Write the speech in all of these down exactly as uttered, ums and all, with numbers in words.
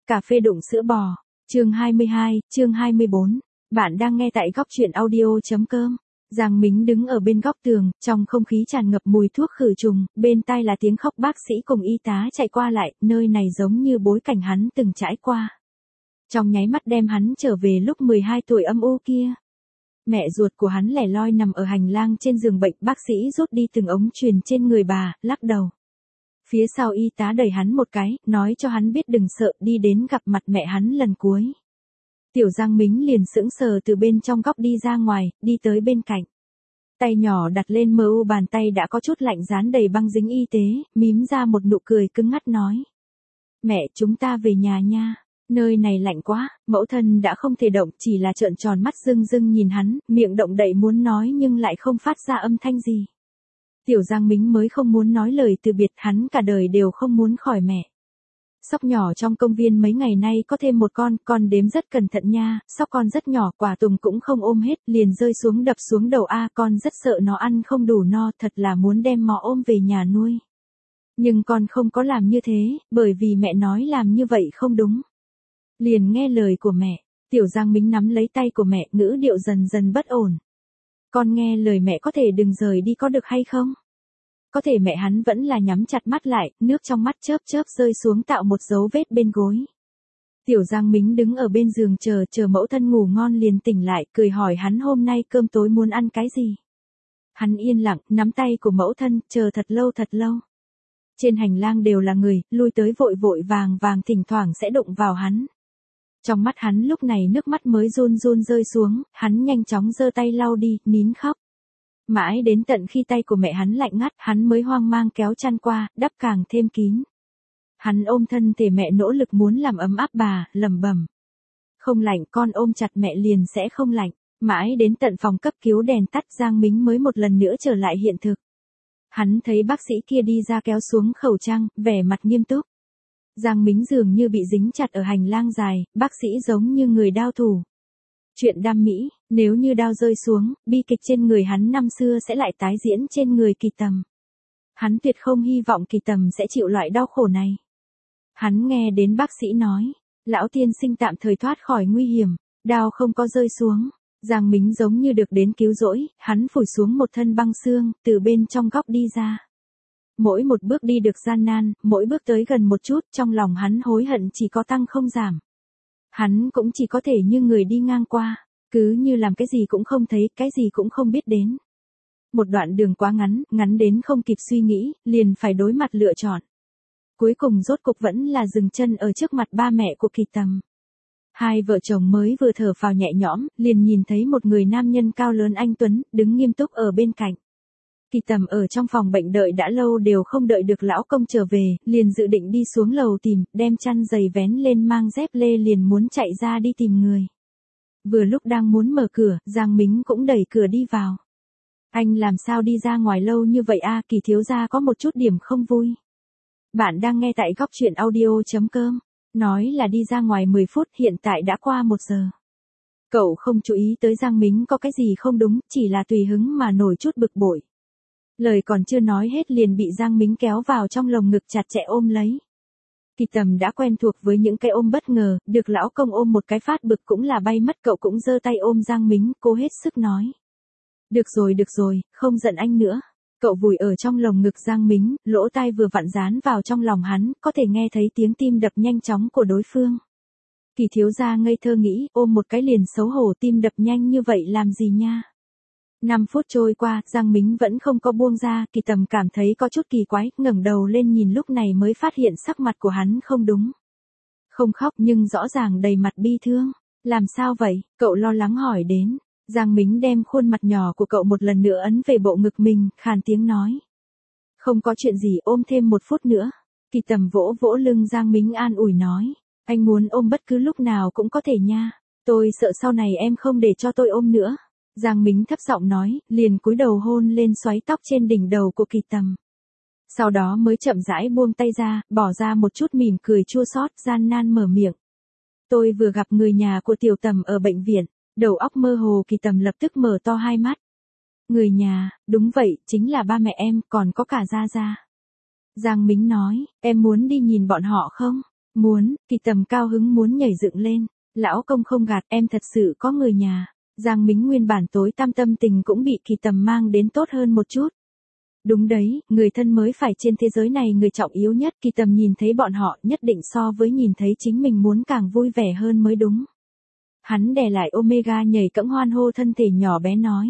Cà phê đụng sữa bò. Chương hai mươi hai, chương hai mươi bốn. Bạn đang nghe tại góc truyện audio.com. Giang Mính đứng ở bên góc tường, trong không khí tràn ngập mùi thuốc khử trùng, bên tai là tiếng khóc bác sĩ cùng y tá chạy qua lại, nơi này giống như bối cảnh hắn từng trải qua. Trong nháy mắt đem hắn trở về lúc mười hai tuổi âm u kia. Mẹ ruột của hắn lẻ loi nằm ở hành lang trên giường bệnh, bác sĩ rút đi từng ống truyền trên người bà, lắc đầu. Phía sau y tá đẩy hắn một cái, nói cho hắn biết đừng sợ, đi đến gặp mặt mẹ hắn lần cuối. Tiểu Giang Mính liền sững sờ từ bên trong góc đi ra ngoài, đi tới bên cạnh. Tay nhỏ đặt lên mờ u bàn tay đã có chút lạnh, dán đầy băng dính y tế, mím ra một nụ cười cứng ngắt nói. Mẹ, chúng ta về nhà nha, nơi này lạnh quá. Mẫu thân đã không thể động, chỉ là trợn tròn mắt rưng rưng nhìn hắn, miệng động đậy muốn nói nhưng lại không phát ra âm thanh gì. Tiểu Giang Mính mới không muốn nói lời từ biệt, hắn cả đời đều không muốn khỏi mẹ. Sóc nhỏ trong công viên mấy ngày nay có thêm một con, con đếm rất cẩn thận nha, sóc con rất nhỏ, quả tùng cũng không ôm hết, liền rơi xuống đập xuống đầu a, con rất sợ nó ăn không đủ no, thật là muốn đem mò ôm về nhà nuôi. Nhưng con không có làm như thế, bởi vì mẹ nói làm như vậy không đúng. Liền nghe lời của mẹ, Tiểu Giang Mính nắm lấy tay của mẹ, ngữ điệu dần dần bất ổn. Con nghe lời mẹ có thể đừng rời đi có được hay không? Có thể mẹ hắn vẫn là nhắm chặt mắt lại, nước trong mắt chớp chớp rơi xuống tạo một dấu vết bên gối. Tiểu Giang Mính đứng ở bên giường chờ, chờ mẫu thân ngủ ngon liền tỉnh lại, cười hỏi hắn hôm nay cơm tối muốn ăn cái gì. Hắn yên lặng, nắm tay của mẫu thân, chờ thật lâu thật lâu. Trên hành lang đều là người, lui tới vội vội vàng vàng, thỉnh thoảng sẽ đụng vào hắn. Trong mắt hắn lúc này nước mắt mới run run rơi xuống, hắn nhanh chóng giơ tay lau đi, nín khóc. Mãi đến tận khi tay của mẹ hắn lạnh ngắt, hắn mới hoang mang kéo chăn qua, đắp càng thêm kín. Hắn ôm thân thể mẹ nỗ lực muốn làm ấm áp bà, lẩm bẩm. Không lạnh, con ôm chặt mẹ liền sẽ không lạnh. Mãi đến tận phòng cấp cứu đèn tắt, Giang Mính mới một lần nữa trở lại hiện thực. Hắn thấy bác sĩ kia đi ra kéo xuống khẩu trang, vẻ mặt nghiêm túc. Giang Mính dường như bị dính chặt ở hành lang dài, bác sĩ giống như người đao thủ. Chuyện đam mỹ, nếu như đao rơi xuống, bi kịch trên người hắn năm xưa sẽ lại tái diễn trên người Kỳ Tầm. Hắn tuyệt không hy vọng Kỳ Tầm sẽ chịu loại đau khổ này. Hắn nghe đến bác sĩ nói, lão tiên sinh tạm thời thoát khỏi nguy hiểm, đao không có rơi xuống. Giang Mính giống như được đến cứu rỗi, hắn phủi xuống một thân băng xương, từ bên trong góc đi ra. Mỗi một bước đi được gian nan, mỗi bước tới gần một chút, trong lòng hắn hối hận chỉ có tăng không giảm. Hắn cũng chỉ có thể như người đi ngang qua, cứ như làm cái gì cũng không thấy, cái gì cũng không biết đến. Một đoạn đường quá ngắn, ngắn đến không kịp suy nghĩ, liền phải đối mặt lựa chọn. Cuối cùng rốt cục vẫn là dừng chân ở trước mặt ba mẹ của Kỳ Tầm. Hai vợ chồng mới vừa thở phào nhẹ nhõm, liền nhìn thấy một người nam nhân cao lớn anh tuấn, đứng nghiêm túc ở bên cạnh. Kỳ Tầm ở trong phòng bệnh đợi đã lâu đều không đợi được lão công trở về, liền dự định đi xuống lầu tìm, đem chăn giày vén lên mang dép lê liền muốn chạy ra đi tìm người. Vừa lúc đang muốn mở cửa, Giang Mính cũng đẩy cửa đi vào. Anh làm sao đi ra ngoài lâu như vậy a? Kỳ thiếu gia có một chút điểm không vui. Bạn đang nghe tại góc truyện audio.com. Nói là đi ra ngoài mười phút, hiện tại đã qua một giờ. Cậu không chú ý tới Giang Mính có cái gì không đúng, chỉ là tùy hứng mà nổi chút bực bội. Lời còn chưa nói hết liền bị Giang Mính kéo vào trong lồng ngực chặt chẽ ôm lấy. Kỳ Tầm đã quen thuộc với những cái ôm bất ngờ, được lão công ôm một cái phát bực cũng là bay mất, cậu cũng giơ tay ôm Giang Mính, cố hết sức nói. Được rồi được rồi, không giận anh nữa. Cậu vùi ở trong lồng ngực Giang Mính, lỗ tai vừa vặn dán vào trong lòng hắn, có thể nghe thấy tiếng tim đập nhanh chóng của đối phương. Kỳ thiếu gia ngây thơ nghĩ, ôm một cái liền xấu hổ, tim đập nhanh như vậy làm gì nha. Năm phút trôi qua, Giang Mính vẫn không có buông ra, Kỳ Tầm cảm thấy có chút kỳ quái, ngẩng đầu lên nhìn lúc này mới phát hiện sắc mặt của hắn không đúng. Không khóc nhưng rõ ràng đầy mặt bi thương. Làm sao vậy? Cậu lo lắng hỏi đến. Giang Mính đem khuôn mặt nhỏ của cậu một lần nữa ấn về bộ ngực mình, khàn tiếng nói. Không có chuyện gì, ôm thêm một phút nữa. Kỳ Tầm vỗ vỗ lưng Giang Mính an ủi nói. Anh muốn ôm bất cứ lúc nào cũng có thể nha. Tôi sợ sau này em không để cho tôi ôm nữa. Giang Mính thấp giọng nói, liền cúi đầu hôn lên xoáy tóc trên đỉnh đầu của Kỳ Tầm. Sau đó mới chậm rãi buông tay ra, bỏ ra một chút mỉm cười chua xót, gian nan mở miệng. Tôi vừa gặp người nhà của Tiểu Tầm ở bệnh viện, đầu óc mơ hồ. Kỳ Tầm lập tức mở to hai mắt. Người nhà, đúng vậy, chính là ba mẹ em, còn có cả Gia Gia. Giang Mính nói, em muốn đi nhìn bọn họ không? Muốn, Kỳ Tầm cao hứng muốn nhảy dựng lên. Lão công không gạt, em thật sự có người nhà. Giang Mính nguyên bản tối tăm tâm tình cũng bị Kỳ Tầm mang đến tốt hơn một chút. Đúng đấy, người thân mới phải trên thế giới này người trọng yếu nhất. Kỳ Tầm nhìn thấy bọn họ nhất định so với nhìn thấy chính mình muốn càng vui vẻ hơn mới đúng. Hắn đè lại Omega nhảy cẫng hoan hô thân thể nhỏ bé nói.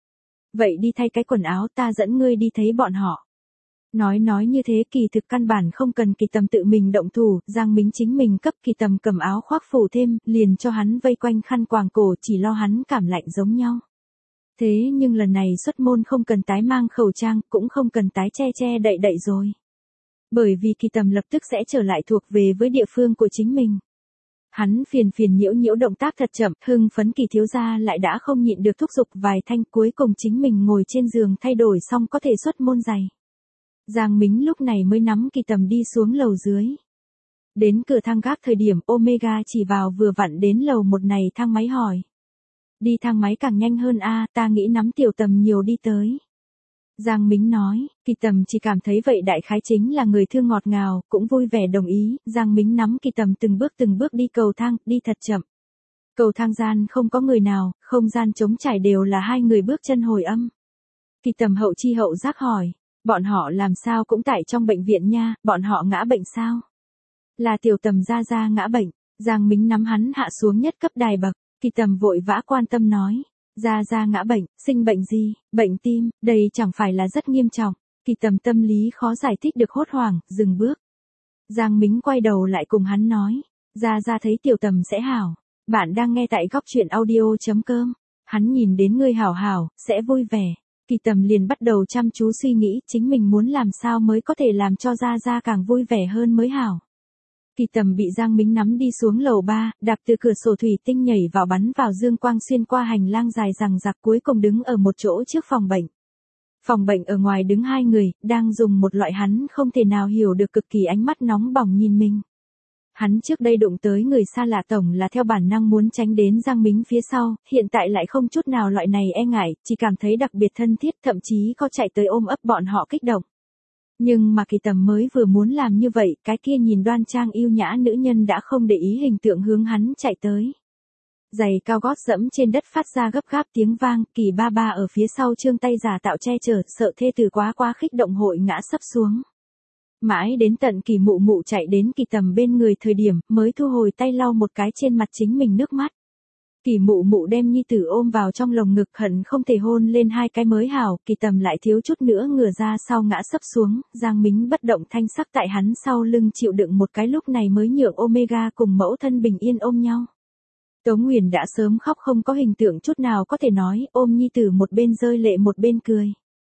Vậy đi thay cái quần áo, ta dẫn ngươi đi thấy bọn họ. Nói nói như thế kỳ thực căn bản không cần Kỳ Tầm tự mình động thủ, Giang Mính chính mình cấp Kỳ Tầm cầm áo khoác phủ thêm, liền cho hắn vây quanh khăn quàng cổ chỉ lo hắn cảm lạnh giống nhau. Thế nhưng lần này xuất môn không cần tái mang khẩu trang, cũng không cần tái che che đậy đậy rồi. Bởi vì Kỳ Tầm lập tức sẽ trở lại thuộc về với địa phương của chính mình. Hắn phiền phiền nhiễu nhiễu động tác thật chậm, hưng phấn Kỳ thiếu gia lại đã không nhịn được thúc giục vài thanh, cuối cùng chính mình ngồi trên giường thay đổi xong có thể xuất môn giày. Giang Mính lúc này mới nắm Kỳ Tầm đi xuống lầu dưới. Đến cửa thang gác thời điểm Omega chỉ vào vừa vặn đến lầu một này thang máy hỏi. Đi thang máy càng nhanh hơn a, ta nghĩ nắm Tiểu Tầm nhiều đi tới. Giang Mính nói, Kỳ Tầm chỉ cảm thấy vậy đại khái chính là người thương ngọt ngào, cũng vui vẻ đồng ý. Giang Mính nắm Kỳ Tầm từng bước từng bước đi cầu thang, đi thật chậm. Cầu thang gian không có người nào, không gian trống trải đều là hai người bước chân hồi âm. Kỳ Tầm hậu chi hậu giác hỏi, bọn họ làm sao cũng tại trong bệnh viện nha, bọn họ ngã bệnh sao? Là Tiểu Tầm ra ra ngã bệnh. Giang Mính nắm hắn hạ xuống nhất cấp đài bậc. Kỳ Tầm vội vã quan tâm nói. Ra ra ngã bệnh, sinh bệnh gì, bệnh tim, đây chẳng phải là rất nghiêm trọng. Kỳ Tầm tâm lý khó giải thích được hốt hoảng, dừng bước. Giang Mính quay đầu lại cùng hắn nói. Ra ra thấy Tiểu Tầm sẽ hảo. Bạn đang nghe tại góc truyện audio.com. Hắn nhìn đến ngươi hảo hảo, sẽ vui vẻ. Kỳ Tầm liền bắt đầu chăm chú suy nghĩ chính mình muốn làm sao mới có thể làm cho Ra Ra càng vui vẻ hơn mới hảo. Kỳ Tầm bị Giang Mính nắm đi xuống lầu ba, đạp từ cửa sổ thủy tinh nhảy vào bắn vào dương quang xuyên qua hành lang dài rằng rạc cuối cùng đứng ở một chỗ trước phòng bệnh. Phòng bệnh ở ngoài đứng hai người, đang dùng một loại hắn không thể nào hiểu được cực kỳ ánh mắt nóng bỏng nhìn mình. Hắn trước đây đụng tới người xa lạ tổng là theo bản năng muốn tránh đến Giang Mính phía sau, hiện tại lại không chút nào loại này e ngại, chỉ cảm thấy đặc biệt thân thiết, thậm chí có chạy tới ôm ấp bọn họ kích động. Nhưng mà Kỳ Tầm mới vừa muốn làm như vậy, cái kia nhìn đoan trang yêu nhã nữ nhân đã không để ý hình tượng hướng hắn chạy tới. Giày cao gót dẫm trên đất phát ra gấp gáp tiếng vang, Kỳ ba ba ở phía sau trương tay giả tạo che chở, sợ thê tử quá quá khích động hội ngã sấp xuống. Mãi đến tận Kỳ mụ mụ chạy đến Kỳ Tầm bên người thời điểm, mới thu hồi tay lau một cái trên mặt chính mình nước mắt. Kỳ mụ mụ đem nhi tử ôm vào trong lồng ngực hận không thể hôn lên hai cái mới hảo, Kỳ Tầm lại thiếu chút nữa ngửa ra sau ngã sấp xuống, Giang Mính bất động thanh sắc tại hắn sau lưng chịu đựng một cái lúc này mới nhượng Omega cùng mẫu thân bình yên ôm nhau. Tống Nguyền đã sớm khóc không có hình tượng chút nào có thể nói, ôm nhi tử một bên rơi lệ một bên cười.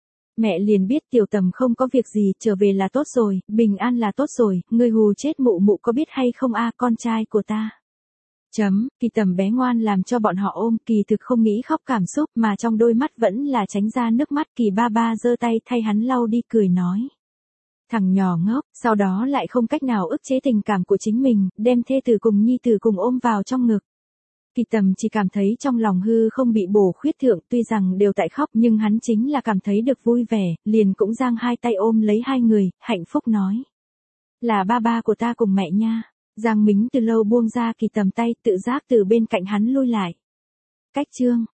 Mẹ liền biết Tiểu Tầm không có việc gì, trở về là tốt rồi, bình an là tốt rồi, người hù chết mụ mụ có biết hay không a, con trai của ta. Chấm, Kỳ Tầm bé ngoan làm cho bọn họ ôm, kỳ thực không nghĩ khóc cảm xúc mà trong đôi mắt vẫn là tránh ra nước mắt. Kỳ ba ba giơ tay thay hắn lau đi cười nói. Thằng nhỏ ngốc, sau đó lại không cách nào ức chế tình cảm của chính mình, đem thê tử cùng nhi tử cùng ôm vào trong ngực. Kỳ Tầm chỉ cảm thấy trong lòng hư không bị bổ khuyết thượng, tuy rằng đều tại khóc nhưng hắn chính là cảm thấy được vui vẻ, liền cũng giang hai tay ôm lấy hai người, hạnh phúc nói. Là ba ba của ta cùng mẹ nha. Giang Mính từ lâu buông ra Kỳ Tầm tay, tự giác từ bên cạnh hắn lui lại. Cách chương,